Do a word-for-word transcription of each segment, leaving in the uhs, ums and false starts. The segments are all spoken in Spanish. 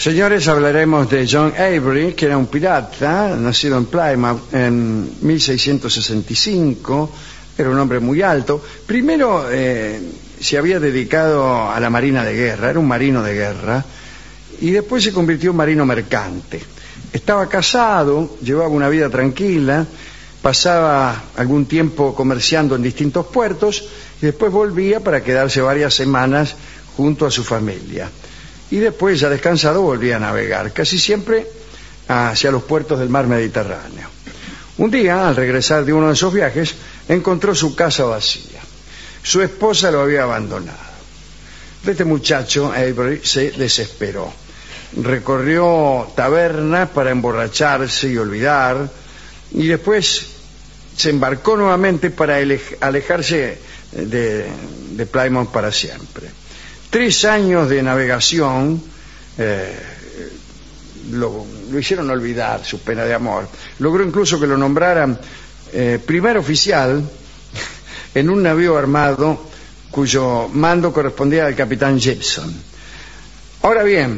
Señores, hablaremos de John Avery, que era un pirata, nacido en Plymouth en mil seiscientos sesenta y cinco, era un hombre muy alto. Primero eh, se había dedicado a la marina de guerra, era un marino de guerra, y después se convirtió en marino mercante. Estaba casado, llevaba una vida tranquila, pasaba algún tiempo comerciando en distintos puertos y después volvía para quedarse varias semanas junto a su familia. Y después, ya descansado, volvía a navegar, casi siempre hacia los puertos del mar Mediterráneo. Un día, al regresar de uno de esos viajes, encontró su casa vacía. Su esposa lo había abandonado. Este muchacho, Avery, se desesperó. Recorrió tabernas para emborracharse y olvidar, y después se embarcó nuevamente para alejarse de, de Plymouth para siempre. Tres años de navegación eh, lo, lo hicieron olvidar su pena de amor. Logró incluso que lo nombraran eh, primer oficial en un navío armado cuyo mando correspondía al capitán Gibson. Ahora bien,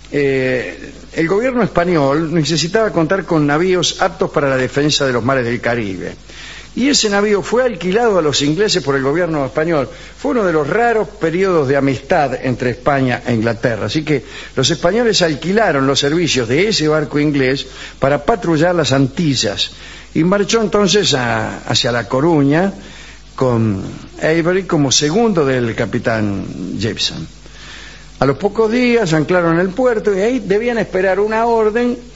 eh, el gobierno español necesitaba contar con navíos aptos para la defensa de los mares del Caribe. Y ese navío fue alquilado a los ingleses por el gobierno español. Fue uno de los raros periodos de amistad entre España e Inglaterra. Así que los españoles alquilaron los servicios de ese barco inglés para patrullar las Antillas. Y marchó entonces a, hacia La Coruña con Avery como segundo del capitán Gibson. A los pocos días anclaron en el puerto y ahí debían esperar una orden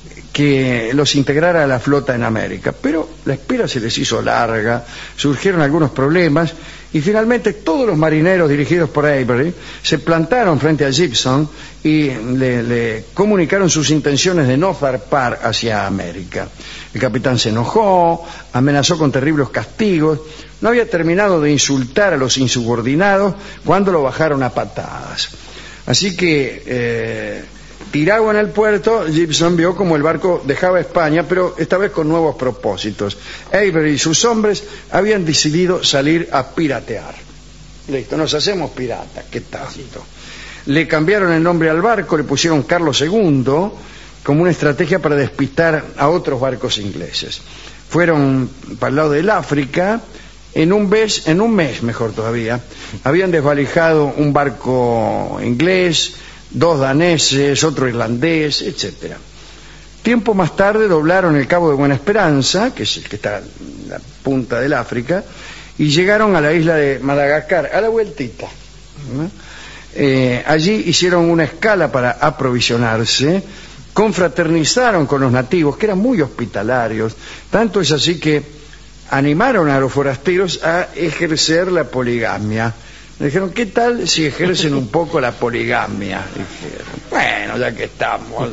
que los integrara a la flota en América, pero la espera se les hizo larga, surgieron algunos problemas y finalmente todos los marineros dirigidos por Avery se plantaron frente a Gibson y le, le comunicaron sus intenciones de no zarpar hacia América. El capitán se enojó, amenazó con terribles castigos, no había terminado de insultar a los insubordinados cuando lo bajaron a patadas. Así que eh, tirado en el puerto, Gibson vio como el barco dejaba España, pero esta vez con nuevos propósitos. Avery y sus hombres habían decidido salir a piratear. Listo, nos hacemos piratas, ¿qué tanto? Le cambiaron el nombre al barco, le pusieron Carlos segundo, como una estrategia para despistar a otros barcos ingleses. Fueron para el lado del África. En un mes, en un mes mejor todavía, habían desvalijado un barco inglés, dos daneses, otro irlandés, etcétera. Tiempo más tarde doblaron el Cabo de Buena Esperanza, que es el que está en la punta del África, y llegaron a la isla de Madagascar, a la vueltita, ¿no? Eh, allí hicieron una escala para aprovisionarse, confraternizaron con los nativos, que eran muy hospitalarios, tanto es así que animaron a los forasteros a ejercer la poligamia. Me dijeron, ¿qué tal si ejercen un poco la poligamia? Dijeron, bueno, ya que estamos.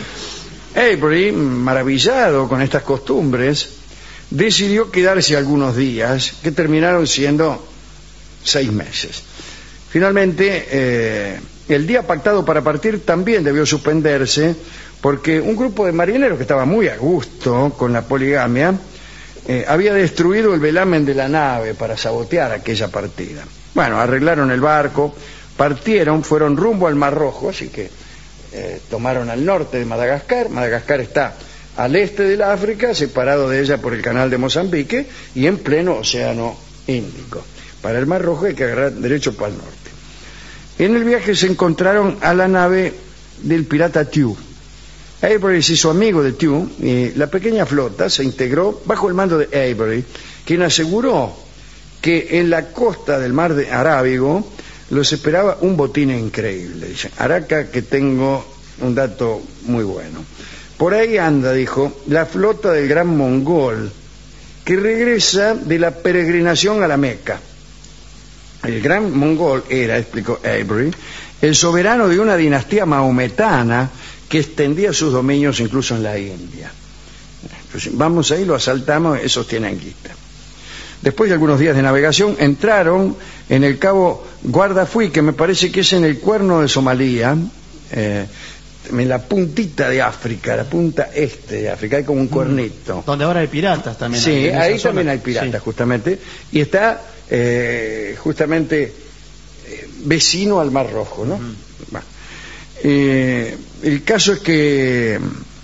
Avery, maravillado con estas costumbres, decidió quedarse algunos días, que terminaron siendo seis meses. Finalmente, eh, el día pactado para partir también debió suspenderse, porque un grupo de marineros que estaba muy a gusto con la poligamia, Eh, había destruido el velamen de la nave para sabotear aquella partida. Bueno, arreglaron el barco, partieron, fueron rumbo al Mar Rojo, así que eh, tomaron al norte de Madagascar. Madagascar está al este del África, separado de ella por el canal de Mozambique y en pleno océano Índico. Para el Mar Rojo hay que agarrar derecho para el norte. En el viaje se encontraron a la nave del pirata Tew. Avery se hizo amigo de Tew y la pequeña flota se integró bajo el mando de Avery, quien aseguró que en la costa del mar de Arábigo los esperaba un botín increíble. Dice, Araca, que tengo un dato muy bueno. Por ahí anda, dijo, la flota del gran mongol, que regresa de la peregrinación a la Meca. El gran mongol era, explicó Avery, el soberano de una dinastía maometana que extendía sus dominios incluso en la India. Entonces, vamos ahí, lo asaltamos, esos tienen guita. Después de algunos días de navegación, entraron en el cabo Guardafui, que me parece que es en el cuerno de Somalia, eh, en la puntita de África, la punta este de África, hay como un cuernito. Donde ahora hay piratas también. Sí, hay, ahí también zona hay piratas, sí. Justamente, y está eh, justamente eh, vecino al Mar Rojo, ¿no? Uh-huh. Bueno. Eh, el caso es que,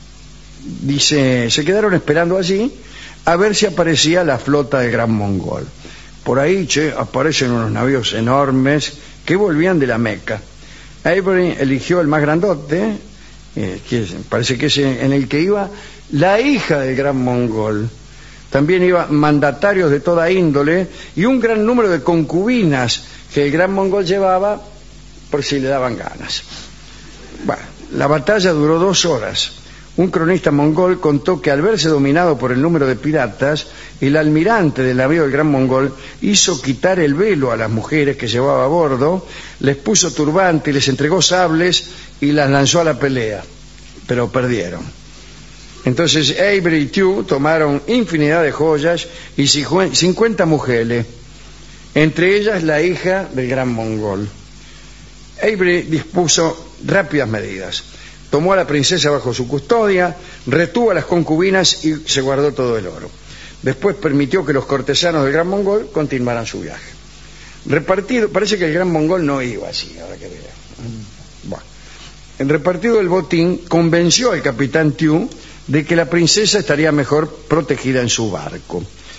dice, se quedaron esperando allí a ver si aparecía la flota del Gran Mongol. Por ahí, che, aparecen unos navíos enormes que volvían de la Meca. Avery eligió el más grandote, eh, que parece que es en el que iba la hija del Gran Mongol. También iban mandatarios de toda índole y un gran número de concubinas que el Gran Mongol llevaba por si le daban ganas. Bueno, la batalla duró dos horas. Un cronista mongol contó que al verse dominado por el número de piratas, el almirante del navío del Gran Mongol hizo quitar el velo a las mujeres que llevaba a bordo, les puso turbante y les entregó sables y las lanzó a la pelea, pero perdieron. Entonces Avery y Tew tomaron infinidad de joyas y cincuenta mujeres, entre ellas la hija del Gran Mongol. Avery dispuso rápidas medidas. Tomó a la princesa bajo su custodia, retuvo a las concubinas y se guardó todo el oro. Después permitió que los cortesanos del Gran Mongol continuaran su viaje. Repartido, parece que el Gran Mongol no iba así, ahora que vea. Bueno, el repartido del botín convenció al capitán Tew de que la princesa estaría mejor protegida en su barco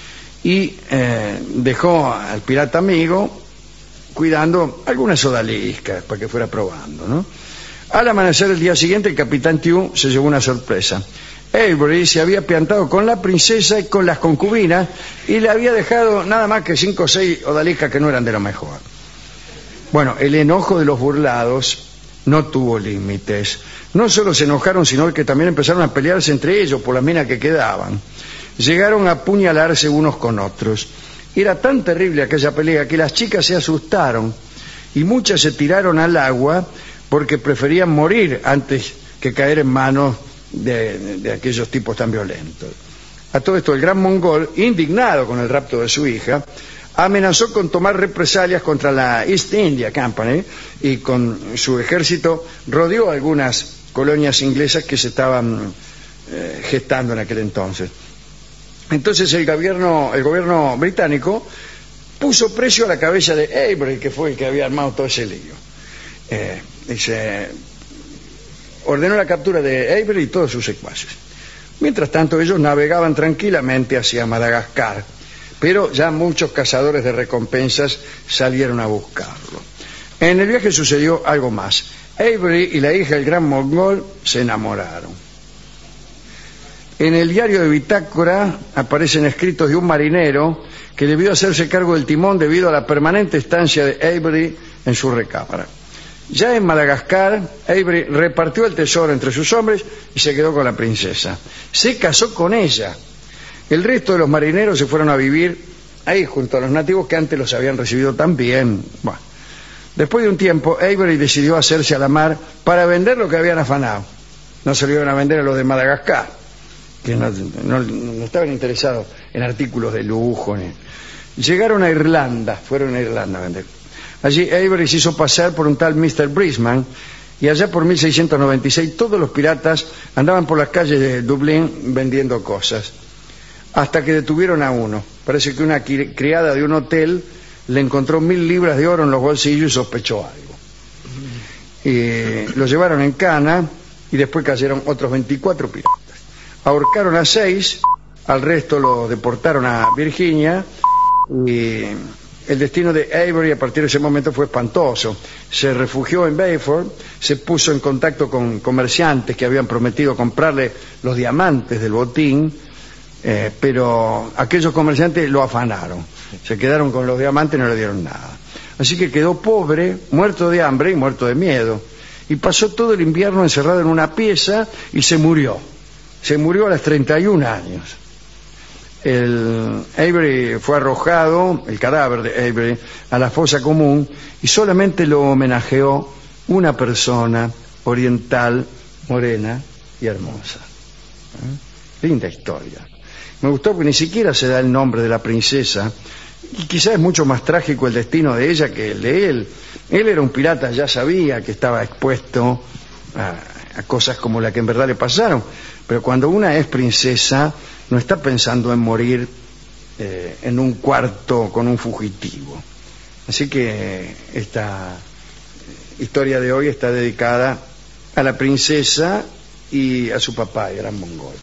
y eh, dejó al pirata amigo cuidando algunas odaliscas para que fuera probando, ¿no? Al amanecer el día siguiente, el capitán Tew se llevó una sorpresa. Avery se había piantado con la princesa y con las concubinas y le había dejado nada más que cinco o seis odaliscas que no eran de lo mejor. Bueno, el enojo de los burlados no tuvo límites. No solo se enojaron, sino que también empezaron a pelearse entre ellos por las minas que quedaban. Llegaron a apuñalarse unos con otros. Era tan terrible aquella pelea que las chicas se asustaron y muchas se tiraron al agua porque preferían morir antes que caer en manos de, de, de aquellos tipos tan violentos. A todo esto, el Gran Mongol, indignado con el rapto de su hija, amenazó con tomar represalias contra la East India Company y con su ejército rodeó algunas colonias inglesas que se estaban eh, gestando en aquel entonces. Entonces el gobierno, el gobierno británico puso precio a la cabeza de Avery, que fue el que había armado todo ese lío. Eh, dice, ordenó la captura de Avery y todos sus secuaces. Mientras tanto, ellos navegaban tranquilamente hacia Madagascar, pero ya muchos cazadores de recompensas salieron a buscarlo. En el viaje sucedió algo más. Avery y la hija del Gran Mongol se enamoraron. En el diario de bitácora aparecen escritos de un marinero que debió hacerse cargo del timón debido a la permanente estancia de Avery en su recámara. Ya en Madagascar, Avery repartió el tesoro entre sus hombres y se quedó con la princesa. Se casó con ella. El resto de los marineros se fueron a vivir ahí junto a los nativos que antes los habían recibido tan bien. Bueno, después de un tiempo, Avery decidió hacerse a la mar para vender lo que habían afanado. No se lo iban a vender a los de Madagascar, que no, no, no estaban interesados en artículos de lujo. Ni... Llegaron a Irlanda, fueron a Irlanda a vender. Allí Avery se hizo pasar por un tal mister Brisman y allá por mil seiscientos noventa y seis todos los piratas andaban por las calles de Dublín vendiendo cosas, hasta que detuvieron a uno. Parece que una criada de un hotel le encontró mil libras de oro en los bolsillos y sospechó algo. Y lo llevaron en cana y después cayeron otros veinticuatro piratas. Ahorcaron a seis, al resto lo deportaron a Virginia y el destino de Avery a partir de ese momento fue espantoso. Se refugió en Beaufort, se puso en contacto con comerciantes que habían prometido comprarle los diamantes del botín, eh, pero aquellos comerciantes lo afanaron. Se quedaron con los diamantes y no le dieron nada. Así que quedó pobre, muerto de hambre y muerto de miedo. Y pasó todo el invierno encerrado en una pieza y se murió. Se murió a los treinta y un años. El Avery fue arrojado, el cadáver de Avery, a la fosa común y solamente lo homenajeó una persona oriental, morena y hermosa. ¿Eh? Linda historia. Me gustó porque ni siquiera se da el nombre de la princesa y quizás es mucho más trágico el destino de ella que el de él. Él era un pirata, ya sabía que estaba expuesto a, a cosas como la que en verdad le pasaron, pero cuando una es princesa no está pensando en morir eh, en un cuarto con un fugitivo. Así que esta historia de hoy está dedicada a la princesa y a su papá, el gran mongol.